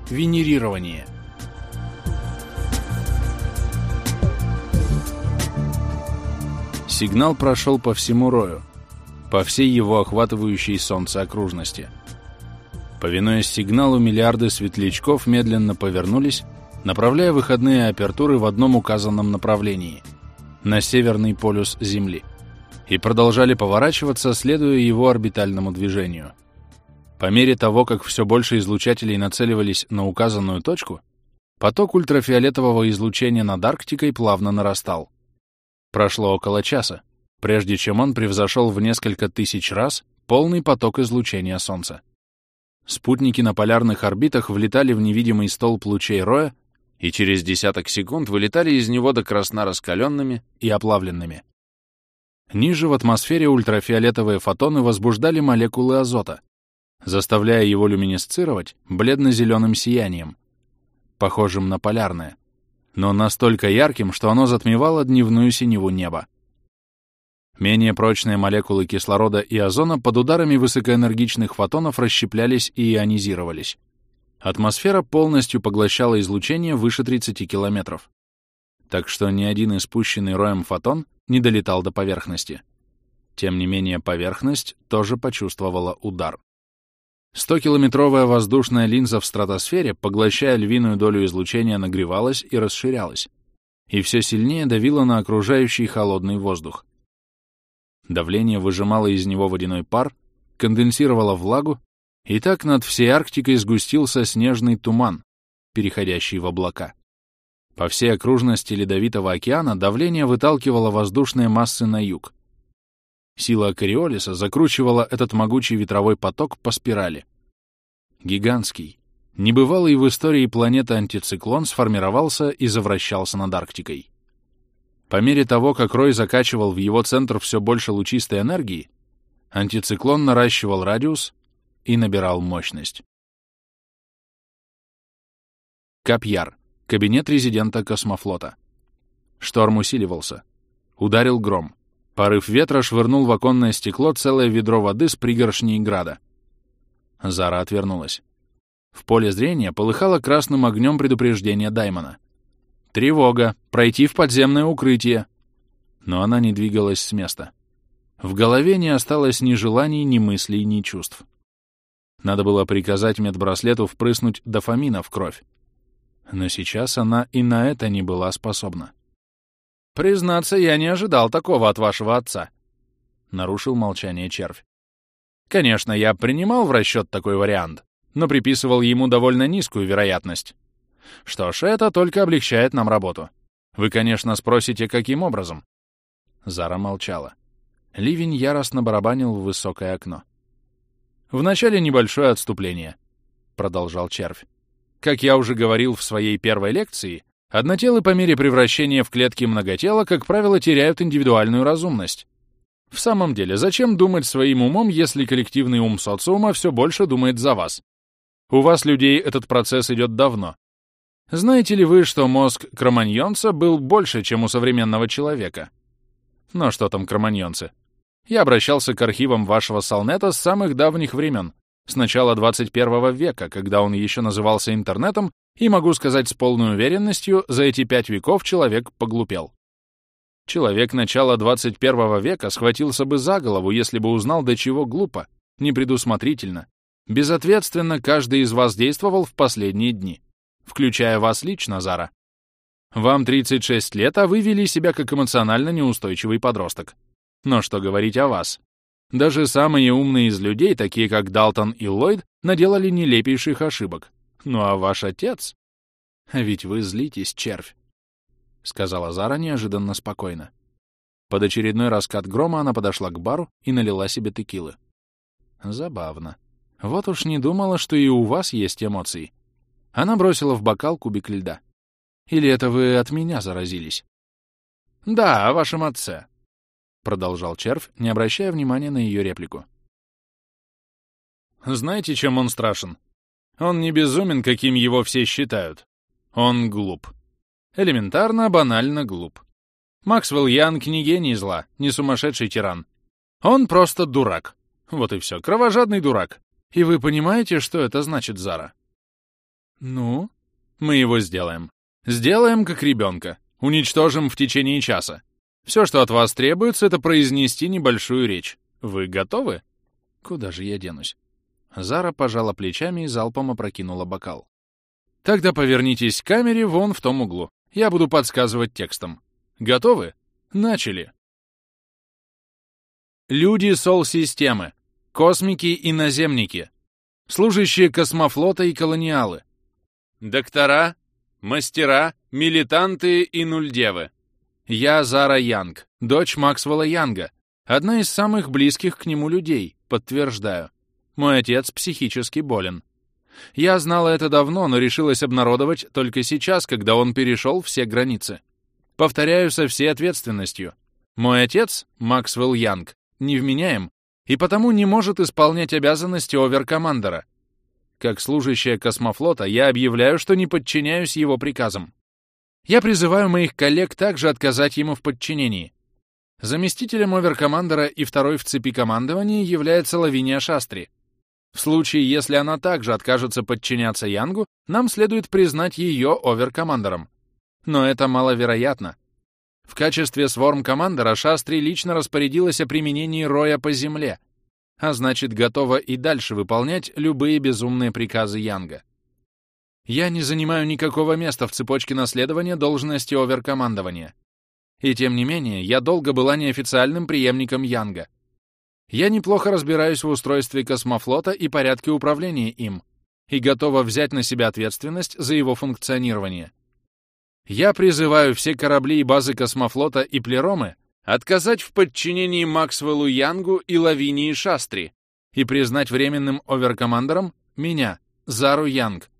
Венерирование. Сигнал прошел по всему Рою, по всей его охватывающей солнце окружности. Повинуясь сигналу, миллиарды светлячков медленно повернулись, направляя выходные апертуры в одном указанном направлении — на северный полюс Земли, и продолжали поворачиваться, следуя его орбитальному движению. По мере того, как все больше излучателей нацеливались на указанную точку, поток ультрафиолетового излучения над Арктикой плавно нарастал. Прошло около часа, прежде чем он превзошел в несколько тысяч раз полный поток излучения Солнца. Спутники на полярных орбитах влетали в невидимый столб лучей Роя и через десяток секунд вылетали из него до красна раскаленными и оплавленными. Ниже в атмосфере ультрафиолетовые фотоны возбуждали молекулы азота, заставляя его люминесцировать бледно-зеленым сиянием, похожим на полярное, но настолько ярким, что оно затмевало дневную синеву неба. Менее прочные молекулы кислорода и озона под ударами высокоэнергичных фотонов расщеплялись и ионизировались. Атмосфера полностью поглощала излучение выше 30 километров, так что ни один испущенный роем фотон не долетал до поверхности. Тем не менее, поверхность тоже почувствовала удар. 100-километровая воздушная линза в стратосфере, поглощая львиную долю излучения, нагревалась и расширялась, и все сильнее давила на окружающий холодный воздух. Давление выжимало из него водяной пар, конденсировало влагу, и так над всей Арктикой сгустился снежный туман, переходящий в облака. По всей окружности Ледовитого океана давление выталкивало воздушные массы на юг. Сила Кориолиса закручивала этот могучий ветровой поток по спирали. Гигантский, небывалый в истории планеты антициклон сформировался и завращался над Арктикой. По мере того, как Рой закачивал в его центр все больше лучистой энергии, антициклон наращивал радиус и набирал мощность. Капьяр. Кабинет резидента космофлота. Шторм усиливался. Ударил гром. Порыв ветра швырнул в оконное стекло целое ведро воды с пригоршней града. Зара отвернулась. В поле зрения полыхало красным огнем предупреждение Даймона. «Тревога! Пройти в подземное укрытие!» Но она не двигалась с места. В голове не осталось ни желаний, ни мыслей, ни чувств. Надо было приказать медбраслету впрыснуть дофамина в кровь. Но сейчас она и на это не была способна. «Признаться, я не ожидал такого от вашего отца», — нарушил молчание червь. «Конечно, я принимал в расчет такой вариант, но приписывал ему довольно низкую вероятность. Что ж, это только облегчает нам работу. Вы, конечно, спросите, каким образом?» Зара молчала. Ливень яростно барабанил в высокое окно. «Вначале небольшое отступление», — продолжал червь. «Как я уже говорил в своей первой лекции, однотелы по мере превращения в клетки многотела, как правило, теряют индивидуальную разумность. В самом деле, зачем думать своим умом, если коллективный ум социума все больше думает за вас? У вас, людей, этот процесс идет давно. Знаете ли вы, что мозг кроманьонца был больше, чем у современного человека? Но что там кроманьонцы? Я обращался к архивам вашего Салнета с самых давних времен, с начала 21 века, когда он еще назывался интернетом, и могу сказать с полной уверенностью, за эти 5 веков человек поглупел. Человек начала 21 века схватился бы за голову, если бы узнал, до чего глупо, непредусмотрительно, безответственно каждый из вас действовал в последние дни, включая вас лично, Зара. Вам 36 лет, а вы вели себя как эмоционально неустойчивый подросток. Но что говорить о вас? Даже самые умные из людей, такие как Далтон и Ллойд, наделали нелепейших ошибок. Ну а ваш отец? Ведь вы злитесь, червь, — сказала Зара неожиданно спокойно. Под очередной раскат грома она подошла к бару и налила себе текилы. Забавно. Вот уж не думала, что и у вас есть эмоции. Она бросила в бокал кубик льда. Или это вы от меня заразились? Да, о вашем отце, — продолжал червь, не обращая внимания на ее реплику. Знаете, чем он страшен? Он не безумен, каким его все считают. Он глуп. Элементарно, банально глуп. Максвелл Янг не гений зла, не сумасшедший тиран. Он просто дурак. Вот и все, кровожадный дурак. И вы понимаете, что это значит, Зара? Ну? Мы его сделаем. Сделаем, как ребенка. Уничтожим в течение часа. Все, что от вас требуется, это произнести небольшую речь. Вы готовы? Куда же я денусь? Зара пожала плечами и залпом опрокинула бокал. Тогда повернитесь к камере вон в том углу. Я буду подсказывать текстом. Готовы? Начали. Люди Сол-системы, космики и наземники, служащие космофлота и колониалы, доктора, мастера, милитанты и нульдевы. Я Зара Янг, дочь Максвелла Янга, одна из самых близких к нему людей, подтверждаю. Мой отец психически болен. Я знала это давно, но решилась обнародовать только сейчас, когда он перешел все границы. Повторяю со всей ответственностью. Мой отец, Максвелл Янг, невменяем и потому не может исполнять обязанности оверкомандера. Как служащая космофлота я объявляю, что не подчиняюсь его приказам. Я призываю моих коллег также отказать ему в подчинении. Заместителем оверкомандера и второй в цепи командования является Лавиния Шастри. В случае, если она также откажется подчиняться Янгу, нам следует признать ее оверкомандером. Но это маловероятно. В качестве сворм-командера Шастри лично распорядилась о применении роя по земле, а значит, готова и дальше выполнять любые безумные приказы Янга. Я не занимаю никакого места в цепочке наследования должности оверкомандования. И тем не менее, я долго была неофициальным преемником Янга. Я неплохо разбираюсь в устройстве космофлота и порядке управления им, и готова взять на себя ответственность за его функционирование. Я призываю все корабли и базы космофлота и плеромы отказать в подчинении Максвеллу Янгу и Лавинии Шастри и признать временным оверкомандером меня, Зару Янг.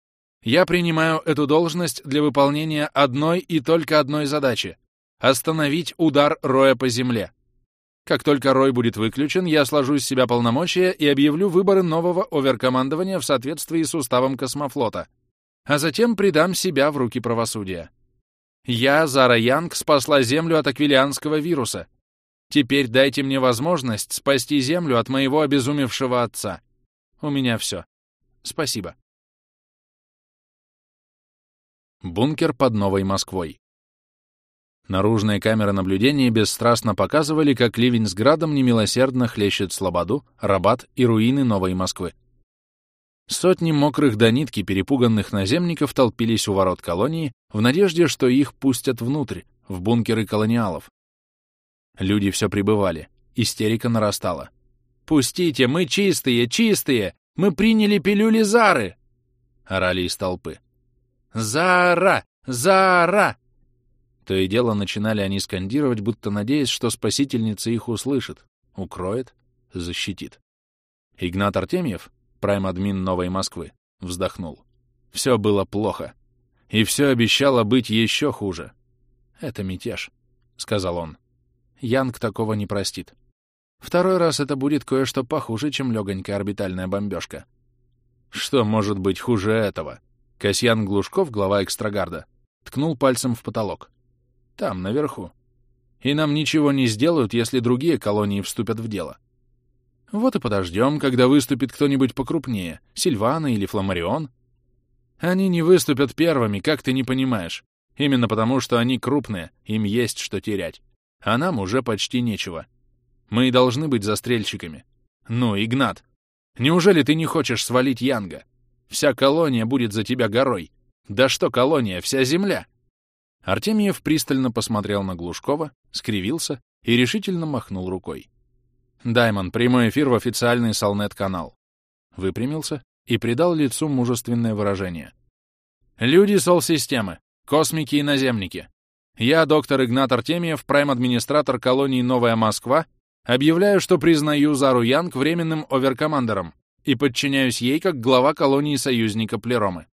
Я принимаю эту должность для выполнения одной и только одной задачи — остановить удар роя по земле. Как только рой будет выключен, я сложу с себя полномочия и объявлю выборы нового оверкомандования в соответствии с уставом космофлота, а затем предам себя в руки правосудия. Я, Зара Янг, спасла Землю от аквилианского вируса. Теперь дайте мне возможность спасти Землю от моего обезумевшего отца. У меня все. Спасибо. Бункер под Новой Москвой. Наружные камеры наблюдения бесстрастно показывали, как ливень с градом немилосердно хлещет Слободу, Рабат и руины Новой Москвы. Сотни мокрых до нитки перепуганных наземников толпились у ворот колонии в надежде, что их пустят внутрь, в бункеры колониалов. Люди все прибывали, истерика нарастала. «Пустите, мы чистые, чистые! Мы приняли пилюли Зары!» — орали из толпы. «Зара! Зара!» То и дело начинали они скандировать, будто надеясь, что спасительница их услышит, укроет, защитит. Игнат Артемьев, прайм-админ Новой Москвы, вздохнул. Все было плохо. И все обещало быть еще хуже. «Это мятеж», — сказал он. «Янг такого не простит. Второй раз это будет кое-что похуже, чем легонькая орбитальная бомбежка». «Что может быть хуже этого?» Касьян Глушков, глава экстрагарда, ткнул пальцем в потолок. «Там, наверху. И нам ничего не сделают, если другие колонии вступят в дело. Вот и подождем, когда выступит кто-нибудь покрупнее, Сильвана или Фламарион. Они не выступят первыми, как ты не понимаешь. Именно потому, что они крупные, им есть что терять. А нам уже почти нечего. Мы и должны быть застрельщиками. Ну, Игнат, неужели ты не хочешь свалить Янга? Вся колония будет за тебя горой. Да что колония, вся земля!» Артемьев пристально посмотрел на Глушкова, скривился и решительно махнул рукой. «Даймон, прямой эфир в официальный Солнет-канал». Выпрямился и придал лицу мужественное выражение. «Люди Сол-системы, космики и наземники. Я, доктор Игнат Артемьев, прайм-администратор колонии Новая Москва, объявляю, что признаю Зару Янг временным оверкомандером и подчиняюсь ей как глава колонии союзника Плеромы».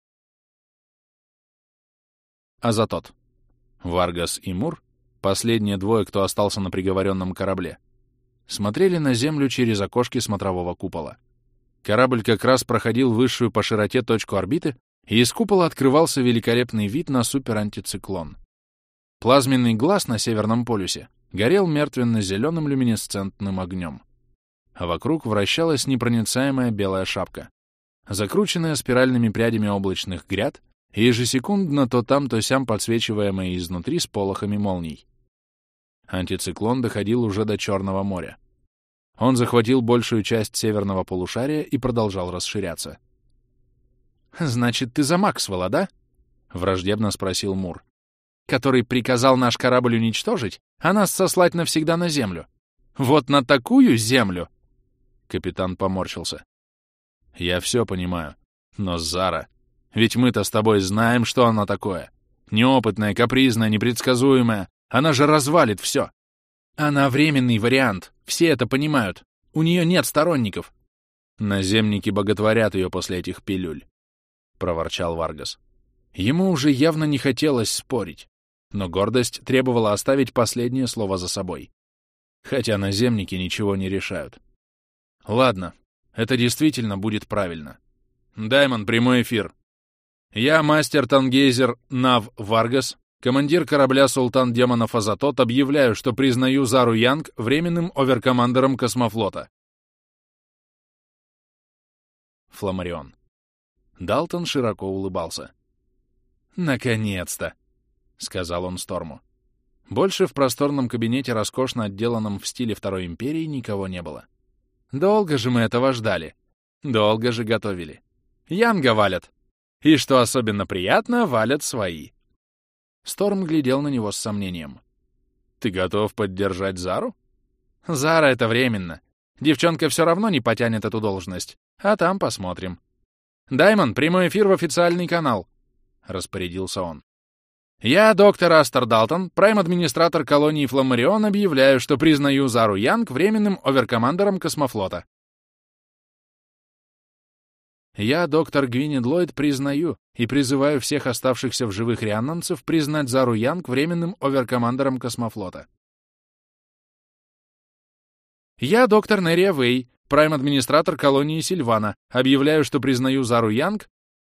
Азатот. Варгас и Мур, последние двое, кто остался на приговоренном корабле, смотрели на Землю через окошки смотрового купола. Корабль как раз проходил высшую по широте точку орбиты, и из купола открывался великолепный вид на суперантициклон. Плазменный глаз на Северном полюсе горел мертвенно-зеленым люминесцентным огнем, а вокруг вращалась непроницаемая белая шапка. закрученная спиральными прядями облачных гряд и ежесекундно то там, то сям подсвечиваемая изнутри сполохами молний. Антициклон доходил уже до Черного моря. Он захватил большую часть северного полушария и продолжал расширяться. «Значит, ты за Максвелла, да?» — враждебно спросил Мур. «Который приказал наш корабль уничтожить, а нас сослать навсегда на Землю. Вот на такую Землю!» Капитан поморщился. «Я все понимаю. Но, Зара, ведь мы-то с тобой знаем, что она такое. Неопытная, капризная, непредсказуемая. Она же развалит все. Она временный вариант. Все это понимают. У нее нет сторонников. Наземники боготворят ее после этих пилюль», — проворчал Варгас. Ему уже явно не хотелось спорить, но гордость требовала оставить последнее слово за собой. Хотя наземники ничего не решают. «Ладно, это действительно будет правильно. Даймон, прямой эфир. Я, мастер Тангейзер Нав Варгас, командир корабля «Султан демонов Азатот», объявляю, что признаю Зару Янг временным оверкомандером космофлота. Фламарион. Далтон широко улыбался. «Наконец-то!» — сказал он Сторму. Больше в просторном кабинете, роскошно отделанном в стиле Второй империи, никого не было. «Долго же мы этого ждали. Долго же готовили. Янга валят. И, что особенно приятно, валят свои». Сторм глядел на него с сомнением. «Ты готов поддержать Зару?» «Зара — это временно. Девчонка все равно не потянет эту должность. А там посмотрим». «Даймон, прямой эфир в официальный канал», — распорядился он. «Я, доктор Астер Далтон, прайм-администратор колонии Фламарион, объявляю, что признаю Зару Янг временным оверкомандером космофлота». «Я, доктор Гвинет Ллойд, признаю и призываю всех оставшихся в живых рианнанцев признать Зару Янг временным оверкомандером космофлота». «Я, доктор Нерия Вэй, прайм-администратор колонии Сильвана, объявляю, что признаю Зару Янг».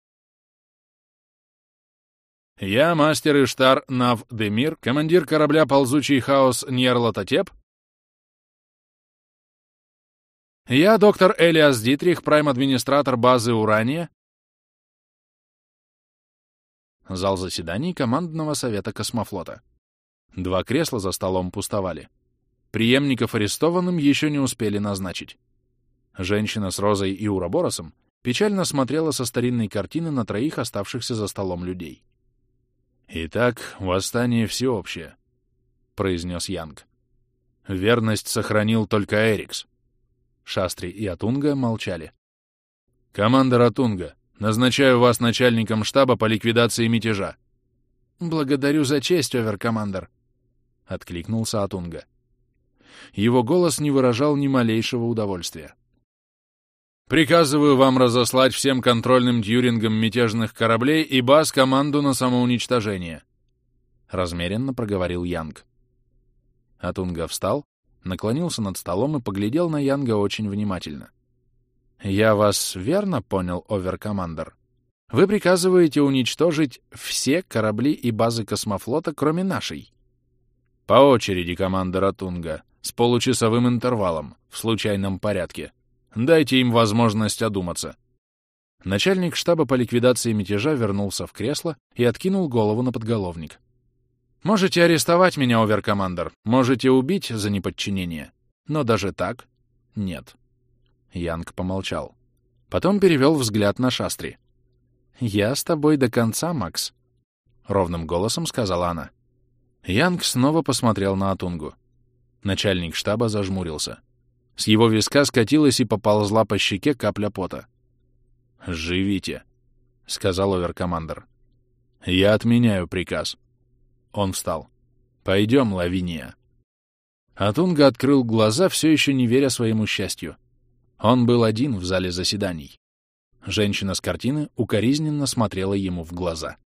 «Я, мастер Иштар Нав Демир, командир корабля «Ползучий хаос» Ньерлатотеп». «Я, доктор Элиас Дитрих, прайм-администратор базы Урания». Зал заседаний командного совета космофлота. 2 кресла за столом пустовали. Преемников арестованным еще не успели назначить. Женщина с Розой и Ураборосом печально смотрела со старинной картины на 3 оставшихся за столом людей. «Итак, восстание всеобщее», — произнес Янг. «Верность сохранил только Эрикс». Шастри и Атунга молчали. «Командор Атунга, назначаю вас начальником штаба по ликвидации мятежа». «Благодарю за честь, оверкомандер», — откликнулся Атунга. Его голос не выражал ни малейшего удовольствия. «Приказываю вам разослать всем контрольным тьюрингам мятежных кораблей и баз команду на самоуничтожение», — размеренно проговорил Янг. Атунга встал, наклонился над столом и поглядел на Янга очень внимательно. «Я вас верно понял, оверкомандер? Вы приказываете уничтожить все корабли и базы космофлота, кроме нашей?» «По очереди, командор Атунга, с получасовым интервалом, в случайном порядке. Дайте им возможность одуматься». Начальник штаба по ликвидации мятежа вернулся в кресло и откинул голову на подголовник. «Можете арестовать меня, оверкомандер, можете убить за неподчинение, но даже так нет». Янг помолчал. Потом перевел взгляд на Шастри. «Я с тобой до конца, Макс», — ровным голосом сказала она. Янг снова посмотрел на Атунгу. Начальник штаба зажмурился. С его виска скатилась и поползла по щеке капля пота. «Живите», — сказал оверкомандер. «Я отменяю приказ». Он встал. «Пойдем, Лавиния». Атунга открыл глаза, все еще не веря своему счастью. Он был один в зале заседаний. Женщина с картины укоризненно смотрела ему в глаза.